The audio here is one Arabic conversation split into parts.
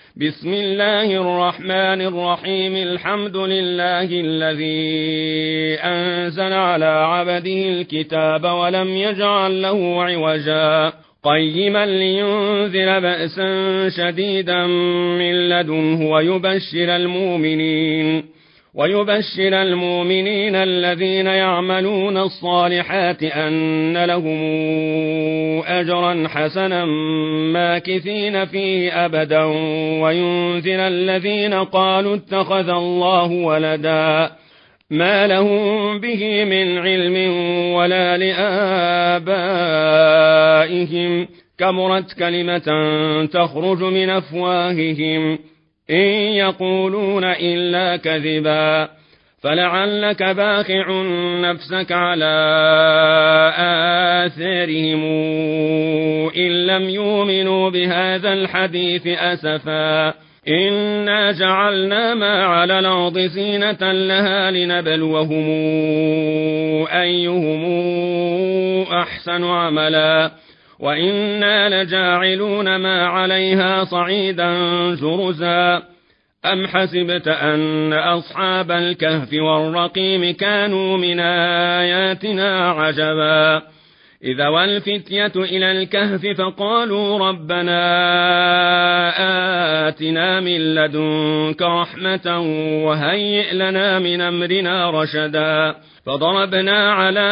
بسم الله الرحمن الرحيم. الحمد لله الذي أنزل على عبده الكتاب ولم يجعل له عوجا قيما لينذر بأسا شديدا من لدنه ويبشر المؤمنين الذين يعملون الصالحات أن لهم أجرا حسنا ماكثين فيه أبدا وينذر الذين قالوا اتخذ الله ولدا ما لهم به من علم ولا لآبائهم كبرت كلمة تخرج من أفواههم إن يقولون إلا كذبا فلعلك باخع نفسك على آثارهم إن لم يؤمنوا بهذا الحديث أسفا إنا جعلنا ما على الأرض زينة لها لنبلوهم أيهم أحسن عملا وإنا لجاعلون ما عليها صعيدا جرزا أم حسبت أن أصحاب الكهف والرقيم كانوا من آياتنا عجبا إذا والفتية إلى الكهف فقالوا ربنا آتنا من لدنك رحمة وهيئ لنا من أمرنا رشدا فضربنا على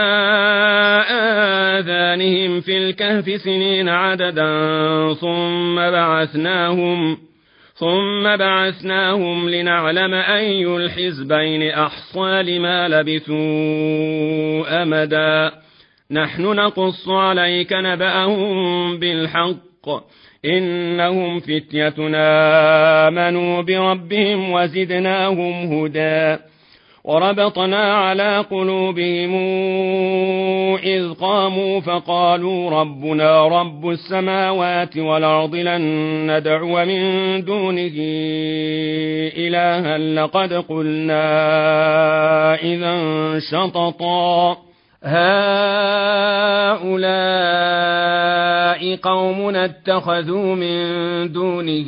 آذانهم في الكهف سنين عددا ثم بعثناهم لنعلم أي الحزبين أحصى لما لبثوا أمدا نحن نقص عليك نبأهم بالحق إنهم فتيتنا آمنوا بربهم وزدناهم هدى وربطنا على قلوبهم إذ قاموا فقالوا ربنا رب السماوات والأرض لن ندعو من دونه إلها لقد قلنا إذا شططا هؤلاء قومنا اتخذوا من دونه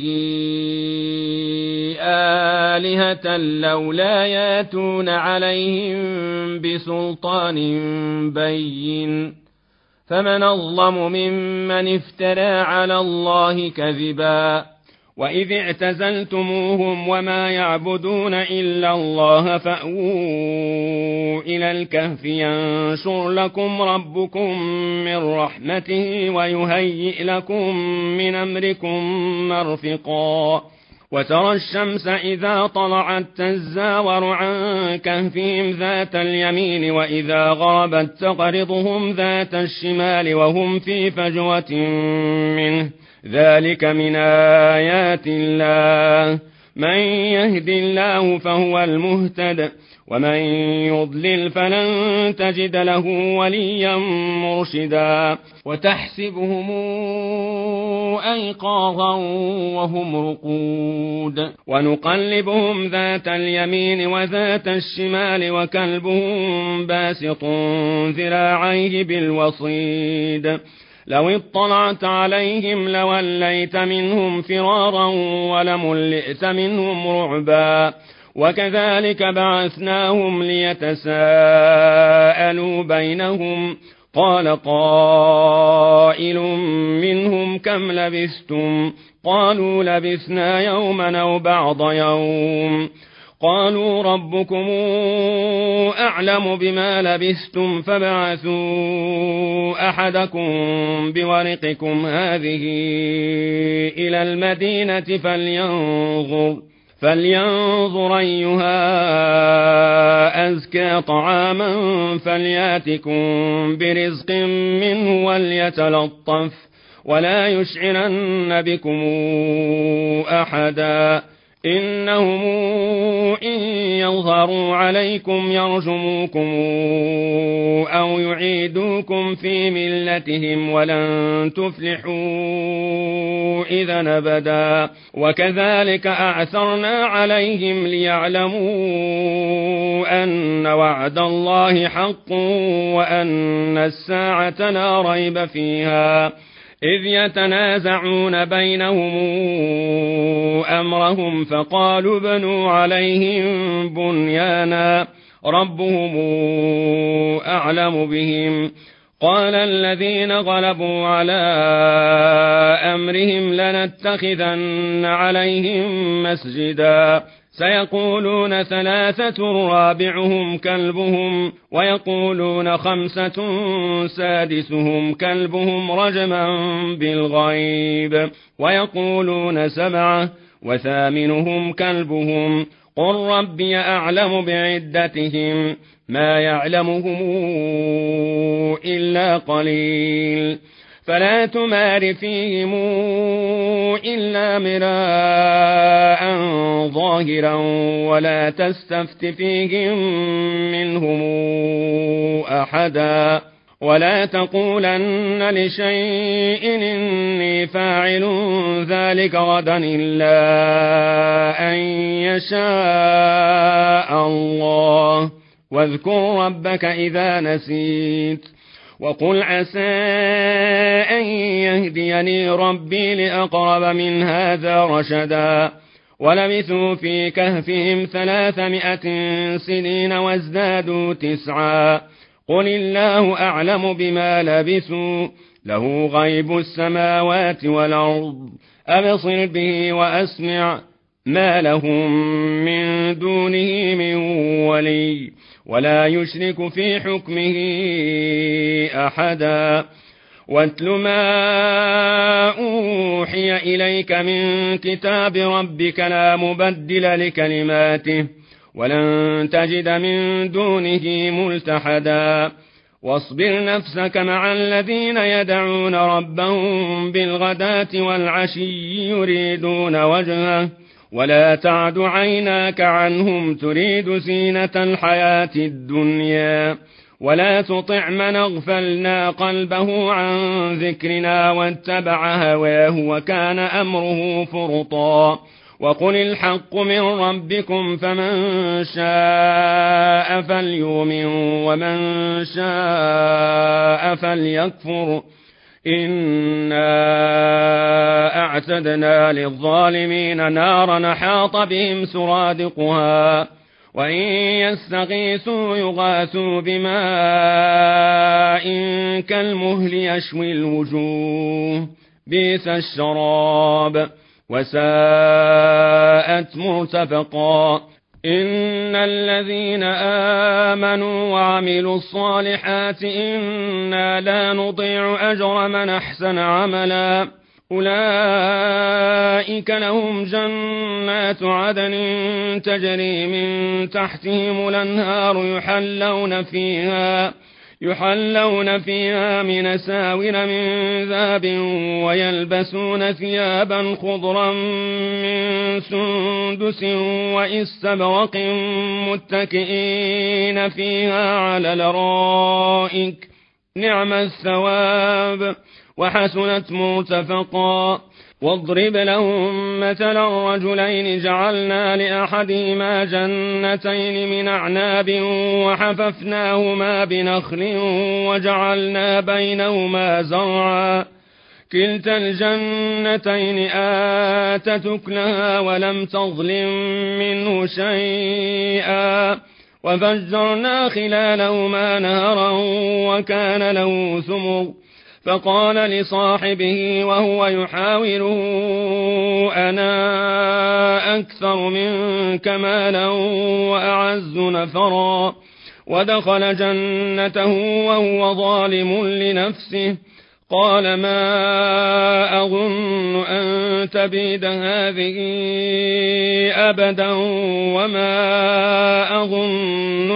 آلهة لولا ياتون عليهم بسلطان بين فمن أظلم ممن افترى على الله كذبا وإذ اعتزلتموهم وما يعبدون إلا الله فأووا إلى الكهف ينشر لكم ربكم من رحمته ويهيئ لكم من أمركم مرفقا وترى الشمس إذا طلعت تزاور عن كهفهم ذات اليمين وإذا غربت تقرضهم ذات الشمال وهم في فجوة منه ذلك من آيات الله من يهد الله فهو المهتد ومن يضلل فلن تجد له وليا مرشدا وتحسبهم أيقاظا وهم رقود ونقلبهم ذات اليمين وذات الشمال وكلبهم باسط ذراعيه بالوصيد لو اطلعت عليهم لوليت منهم فرارا ولملئت منهم رعبا وكذلك بعثناهم ليتساءلوا بينهم قال قائل منهم كم لبثتم قالوا لبثنا يوما أو بعض يوم قالوا ربكم أعلم بما لبثتم فابعثوا أحدكم بورقكم هذه إلى المدينة فلينظر أيها أزكى طعاما فلياتكم برزق منه وليتلطف ولا يشعرن بكم أحدا إنهم إن يظهروا عليكم يرجموكم أو يعيدوكم في ملتهم ولن تفلحوا إذا أبدا وكذلك أعثرنا عليهم ليعلموا أن وعد الله حق وأن الساعة لا ريب فيها إذ يتنازعون بينهم أمرهم فقالوا بنوا عليهم بنيانا ربهم أعلم بهم قال الذين غلبوا على أمرهم لنتخذن عليهم مسجدا سيقولون 3 رابعهم كلبهم ويقولون 5 سادسهم كلبهم رجما بالغيب ويقولون 7 وثامنهم كلبهم قل ربي أعلم بعدتهم ما يعلمهم إلا قليل فلا تمار فيهم إلا مراء ظاهرا ولا تستفت فيهم منهم أحدا ولا تقولن لشيء إني فاعل ذلك غدا إلا أن يشاء الله واذكر ربك إذا نسيت وقل عسى أن يهديني ربي لأقرب من هذا رشدا ولبثوا في كهفهم 300 سنين وازدادوا 9 قل الله أعلم بما لبثوا له غيب السماوات والأرض أبصر به وأسمع ما لهم من دونه من ولي ولا يشرك في حكمه أحدا واتل ما أوحي إليك من كتاب ربك لا مبدل لكلماته ولن تجد من دونه ملتحدا واصبر نفسك مع الذين يدعون ربهم بالغداة والعشي يريدون وجهه ولا تعد عيناك عنهم تريد زينة الحياة الدنيا ولا تطع من اغفلنا قلبه عن ذكرنا واتبع هواه وكان أمره فرطا وقل الحق من ربكم فمن شاء فليؤمن ومن شاء فليكفر إنا أعتدنا للظالمين نارا حاط بهم سرادقها وإن يستغيثوا يغاثوا بماء كالمهل يشوي الوجوه بئس الشراب وساءت مرتفقا إن الذين آمنوا وعملوا الصالحات إنا لا نضيع أجر من أحسن عملا أولئك لهم جنات عدن تجري من تحتهم الأنهار يحلون فيها من أساور من ذهب ويلبسون ثيابا خضرا من سندس وإستبرق متكئين فيها على الأرائك نعم الثواب وحسنت مرتفقا واضرب لهم مثلا الرجلين جعلنا لأحدهما جنتين من أعناب وحففناهما بنخل وجعلنا بينهما زرعا كلتا الجنتين آتت أكلها ولم تظلم منه شيئا وفجرنا خلالهما نهرا وكان له ثمر فقال لصاحبه وهو يحاوره أنا أكثر منك مالا وأعز نفرا ودخل جنته وهو ظالم لنفسه قال ما أظن أن تبيد هذه أبدا وما أظن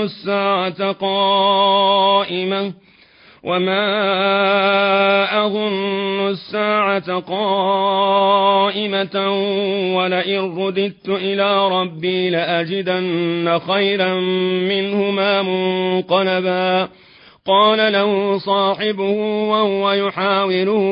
الساعة قائمة ولئن رددت إلى ربي لأجدن خيرا منهما منقلبا قال له صاحبه وهو يحاوره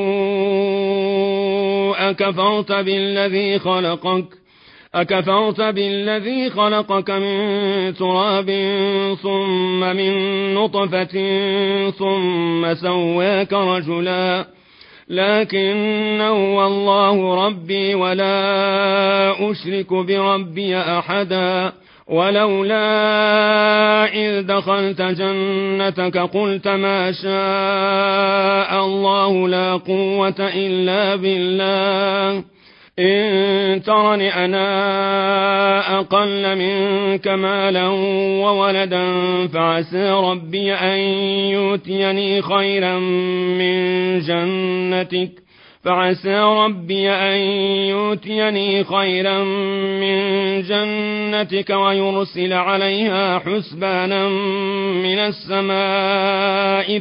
أكفرت بالذي خلقك من تراب ثم من نطفة ثم سواك رجلا لكن هو الله ربي ولا أشرك بربي أحدا. ولولا إذ دخلت جنتك قلت ما شاء الله لا قوة إلا بالله إن ترني أنا أقل منك مالا وولدا فعسى ربي أن يؤتيني خيرا من جنتك ويرسل عليها حسبانا من السماء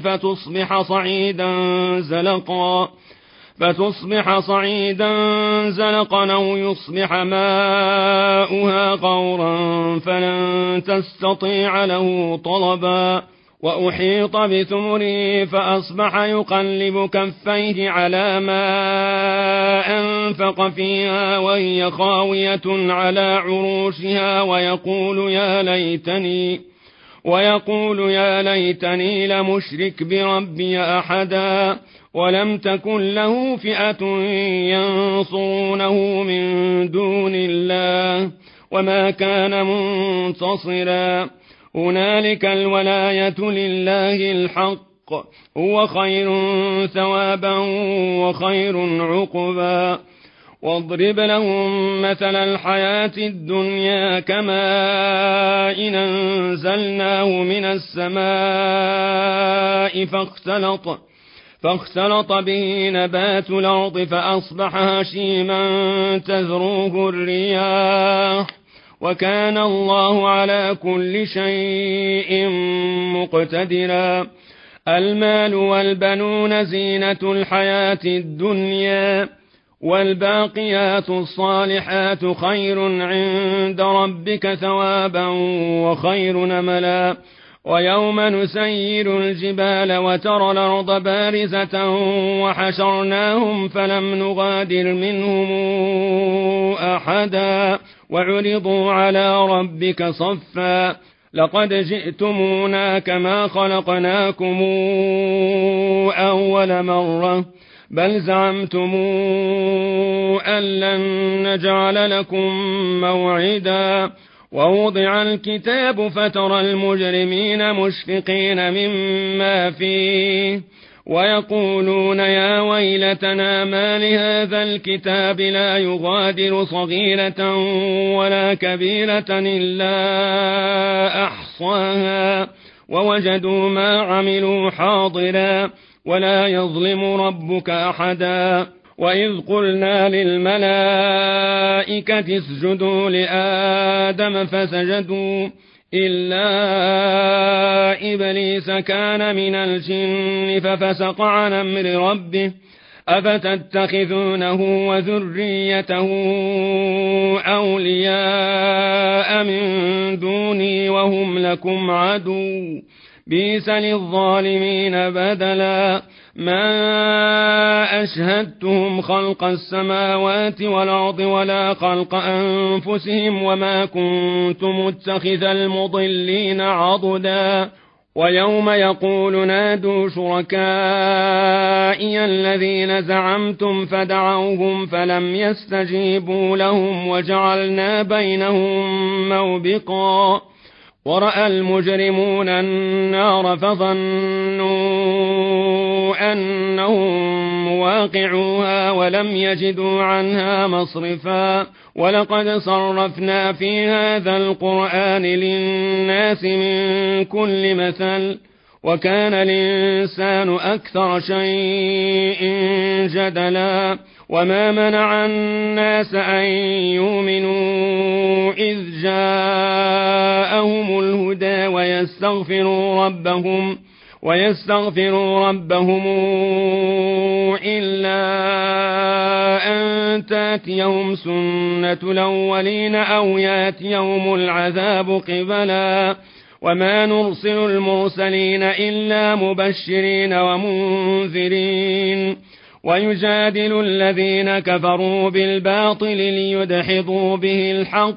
فتصبح صعيدا زلقا أو يصبح ماؤها غورا فلن تستطيع له طلبا. وأحيط بثمره فأصبح يقلب كفيه على ما أنفق فيها وهي خاوية على عروشها ويقول يا ليتني لمشرك بربي أحدا. ولم تكن له فئة ينصرونه من دون الله وما كان منتصرا. هنالك الولاية لله الحق هو خير ثوابا وخير عقبا. واضرب لهم مثل الحياة الدنيا كماء إن أنزلناه من السماء فاختلط به نبات الأرض فأصبح هشيما تذروه الرياح وكان الله على كل شيء مقتدرا. المال والبنون زينة الحياة الدنيا والباقيات الصالحات خير عند ربك ثوابا وخير نملا. ويوم نسير الجبال وترى الأرض بارزة وحشرناهم فلم نغادر منهم أحدا وعرضوا على ربك صفا لقد جئتمونا كما خلقناكم أول مرة بل زعمتم أن لن نجعل لكم موعدا. ووضع الكتاب فترى المجرمين مشفقين مما فيه ويقولون يا ويلتنا ما لهذا الكتاب لا يغادر صغيرة ولا كبيرة إلا أحصاها ووجدوا ما عملوا حاضرا ولا يظلم ربك أحدا. وإذ قلنا للملائكة اسجدوا لآدم فسجدوا إلا إبليس كان من الجن ففسق عن أمر ربه أفتتخذونه وذريته أولياء من دوني وهم لكم عدو بئس للظالمين بدلا. ما أشهدتهم خلق السماوات والأرض ولا خلق أنفسهم وما كنت متخذ المضلين عضدا. ويوم يقول نادوا شركائي الذين زعمتم فدعوهم فلم يستجيبوا لهم وجعلنا بينهم موبقا. ورأى المجرمون النار فظنوا أنهم مواقعوها ولم يجدوا عنها مصرفا. ولقد صرفنا في هذا القرآن للناس من كل مثل وكان الإنسان أكثر شيء جدلا. وما منع الناس أن يؤمنوا إذ جاءهم الهدى ويستغفروا ربهم إلا أن تأتيهم سنة الأولين أو يأتيهم العذاب قبلا. وما نرسل المرسلين إلا مبشرين ومنذرين ويجادل الذين كفروا بالباطل ليدحضوا به الحق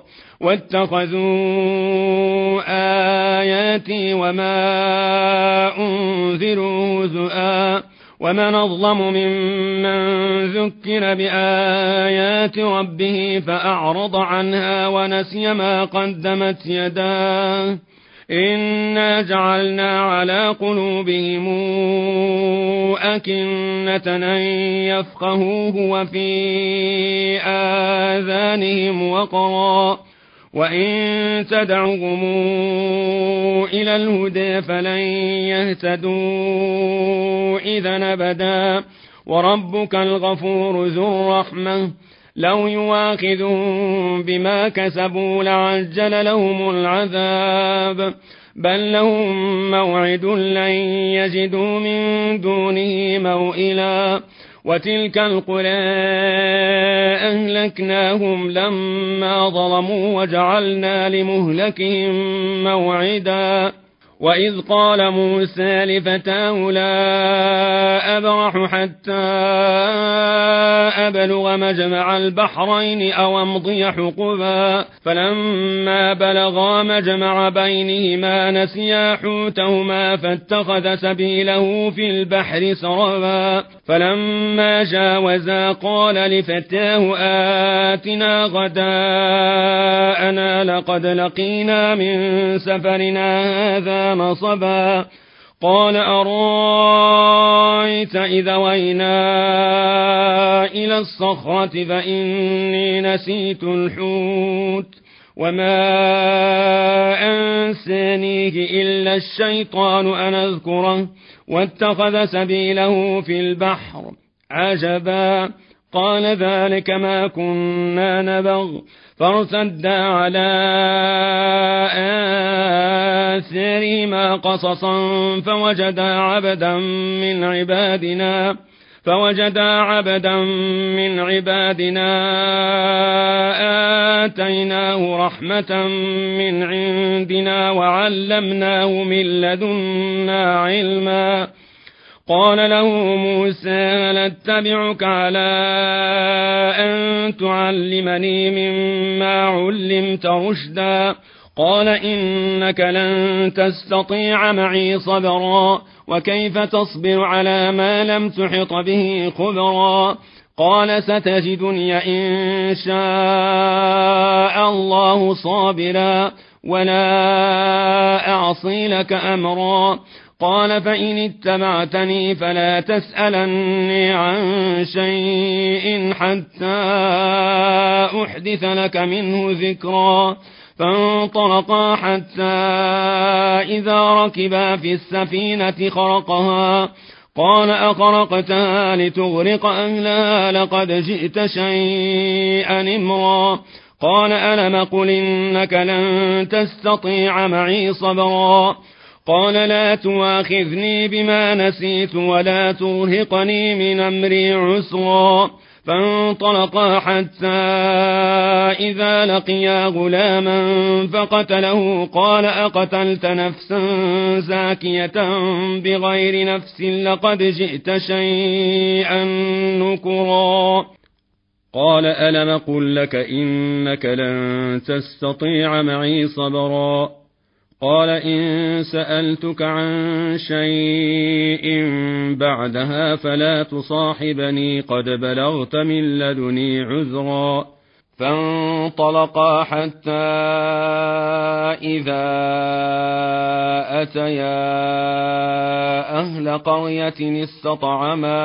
واتخذوا آياتي وما أنذروا هزؤا ومن أظلم ممن ذكر بآيات ربه فأعرض عنها ونسي ما قدمت يداه إنا جعلنا على قلوبهم أكنة أن يفقهوه وفي آذانهم وقرا وإن تدعهم إلى الهدى فلن يهتدوا إذا أبدا وربك الغفور ذو الرحمة لو يواخذهم بما كسبوا لعجل لهم العذاب بل لهم موعد لن يجدوا من دونه موئلا وتلك القرى أهلكناهم لما ظلموا وجعلنا لمهلكهم موعدا وإذ قال موسى لفتاه لا أبرح حتى أبلغ مجمع البحرين أو أمضي حقبا فلما بلغا مجمع بينهما نسيا حوتهما فاتخذ سبيله في البحر سربا فلما جاوزا قال لفتاه آتنا غداءنا لقد لقينا من سفرنا هذا نصبا قال أرأيت إذا وينا إلى الصخرة فإني نسيت الحوت وما أنسانيه إلا الشيطان أن أذكره واتخذ سبيله في البحر عجبا قال ذلك ما كنا نبغ فارتدا على آثارهما قصصا فوجدا عبدا من عبادنا آتيناه رحمة من عندنا وعلمناه من لدنا علما قال له موسى هل اتبعك على أن تعلمني مما علمت رشدا قال إنك لن تستطيع معي صبرا وكيف تصبر على ما لم تحط به خبرا قال ستجدني إن شاء الله صابرا ولا أعصي لك أمرا قال فإن اتبعتني فلا تسألني عن شيء حتى أحدث لك منه ذكرا فانطلقا حتى إذا ركبا في السفينة خرقها قال أخرقتها لتغرق أهلها لقد جئت شيئا إمرا قال ألم قل إنك لن تستطيع معي صبرا قال لا تواخذني بما نسيت ولا ترهقني من أمري عسرا فانطلقا حتى إذا لقيا غلاما فقتله قال أقتلت نفسا زاكية بغير نفس لقد جئت شيئا نكرا قال ألم قل لك إنك لن تستطيع معي صبرا قال إن سألتك عن شيء بعدها فلا تصاحبني قد بلغت من لدني عذرا فانطلقا حتى إذا أتيا أهل قرية استطعما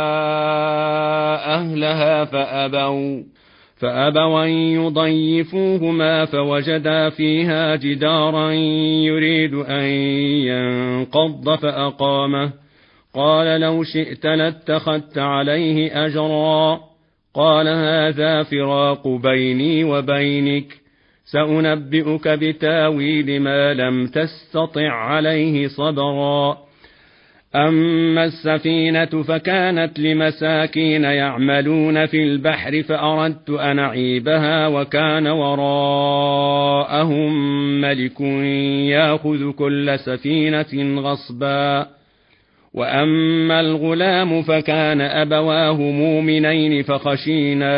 أهلها فأبوا أن يضيفوهما فوجدا فيها جدارا يريد أن ينقض فأقامه قال لو شئت لاتخذت عليه أجرا قال هذا فراق بيني وبينك سأنبئك بتاويل ما لم تستطع عليه صبرا أما السفينة فكانت لمساكين يعملون في البحر فأردت أن أعيبها وكان وراءهم ملك يأخذ كل سفينة غصبا وأما الغلام فكان أبواه مؤمنين فخشينا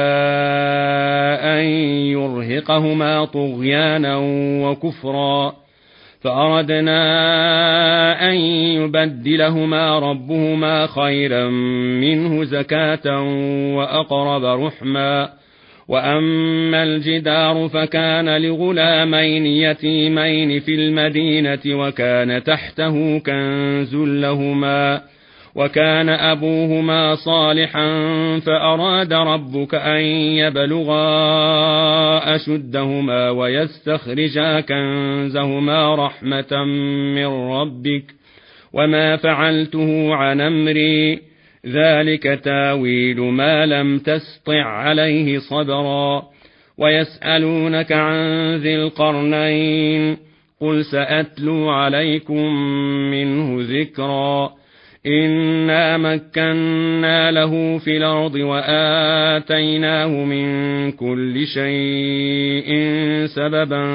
أن يرهقهما طغيانا وكفرا فأردنا أن يبدلهما ربهما خيرا منه زكاة وأقرب رحما. وأما الجدار فكان لغلامين يتيمين في المدينة وكان تحته كنز لهما وكان أبوهما صالحا فأراد ربك أن يبلغا أشدهما ويستخرجا كنزهما رحمة من ربك وما فعلته عن أمري ذلك تاويل ما لم تسطع عليه صبرا. ويسألونك عن ذي القرنين قل سأتلو عليكم منه ذكرا. إنا مكنا له في الأرض وآتيناه من كل شيء سببا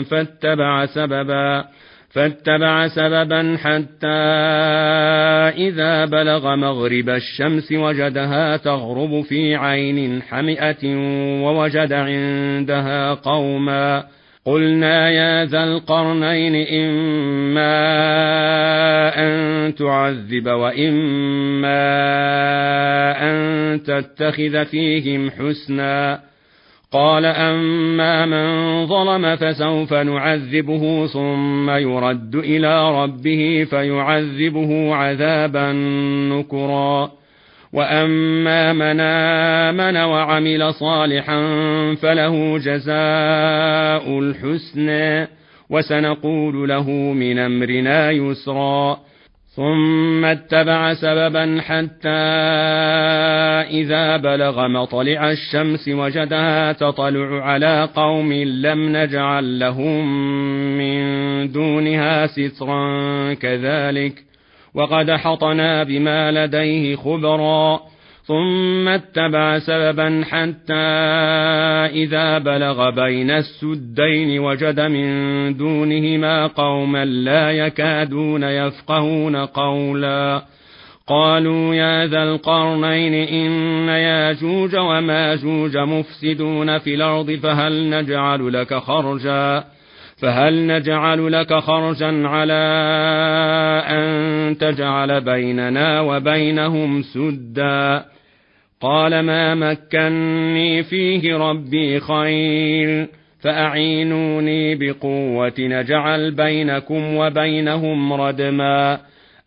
فاتبع سببا حتى إذا بلغ مغرب الشمس وجدها تغرب في عين حمئة ووجد عندها قوما قلنا يا ذا القرنين إما أن تعذب وإما أن تتخذ فيهم حسنا. قال أما من ظلم فسوف نعذبه ثم يرد إلى ربه فيعذبه عذابا نكرا. وأما من آمن وعمل صالحا فله جزاء الحسنى وسنقول له من أمرنا يسرا. ثم اتبع سببا حتى إذا بلغ مطلع الشمس وجدها تطلع على قوم لم نجعل لهم من دونها سترا كذلك وقد حطنا بما لديه خبرا. ثم اتبع سببا حتى إذا بلغ بين السدين وجد من دونهما قوما لا يكادون يفقهون قولا. قالوا يا ذا القرنين إن ياجوج وماجوج مفسدون في الأرض فهل نجعل لك خرجا على أن تجعل بيننا وبينهم سدا. قال ما مكني فيه ربي خير فأعينوني بقوة نجعل بينكم وبينهم ردما.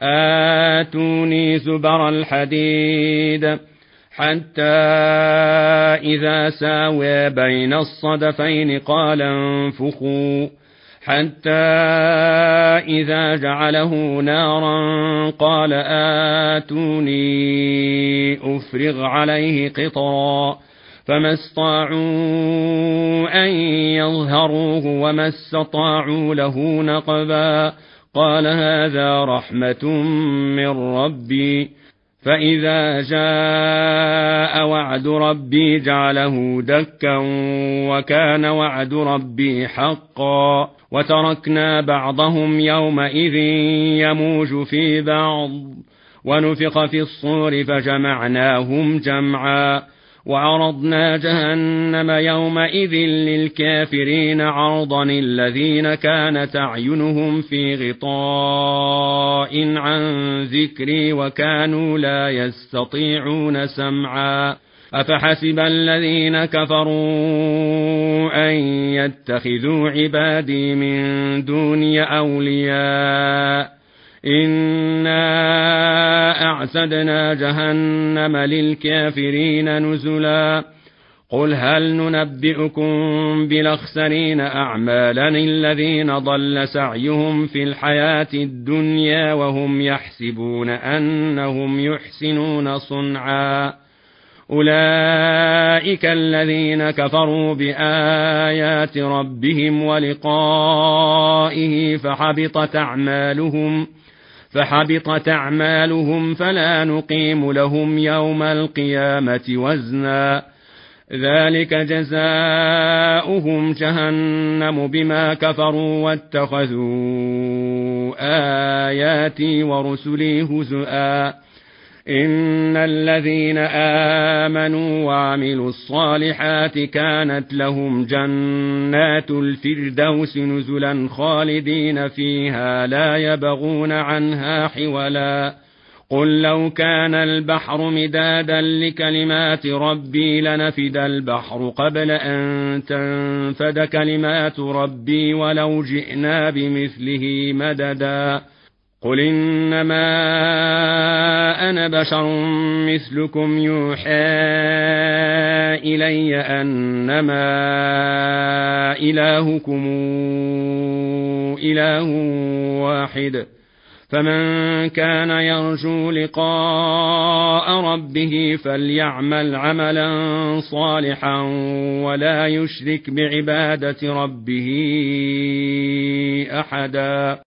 آتوني زبر الحديد حتى إذا ساوى بين الصدفين قال انفخوا حتى إذا جعله نارا قال آتوني أفرغ عليه قطرا. فما استطاعوا أن يظهروه وما استطاعوا له نقبا. قال هذا رحمة من ربي فإذا جاء وعد ربي جعله دكا وكان وعد ربي حقا. وتركنا بعضهم يومئذ يموج في بعض ونفخ في الصور فجمعناهم جمعا. وعرضنا جهنم يومئذ للكافرين عرضا الذين كانت أعينهم في غطاء عن ذكري وكانوا لا يستطيعون سمعا. أفحسب الذين كفروا أن يتخذوا عبادي من دوني أولياء إنا أعتدنا جهنم للكافرين نزلا. قل هل ننبئكم بالأخسرين أعمالا الذين ضل سعيهم في الحياة الدنيا وهم يحسبون أنهم يحسنون صنعا. أولئك الذين كفروا بآيات ربهم ولقائه فحبطت أعمالهم فلا نقيم لهم يوم القيامة وزنا. ذلك جزاؤهم جهنم بما كفروا واتخذوا آياتي ورسلي هزؤا. إن الذين آمنوا وعملوا الصالحات كانت لهم جنات الفردوس نزلا خالدين فيها لا يبغون عنها حولا قل لو كان البحر مدادا لكلمات ربي لنفد البحر قبل أن تنفد كلمات ربي ولو جئنا بمثله مددا قل إنما أنا بشر مثلكم يوحى إلي أنما إلهكم إله واحد فمن كان يرجو لقاء ربه فليعمل عملا صالحا ولا يشرك بعبادة ربه أحدا.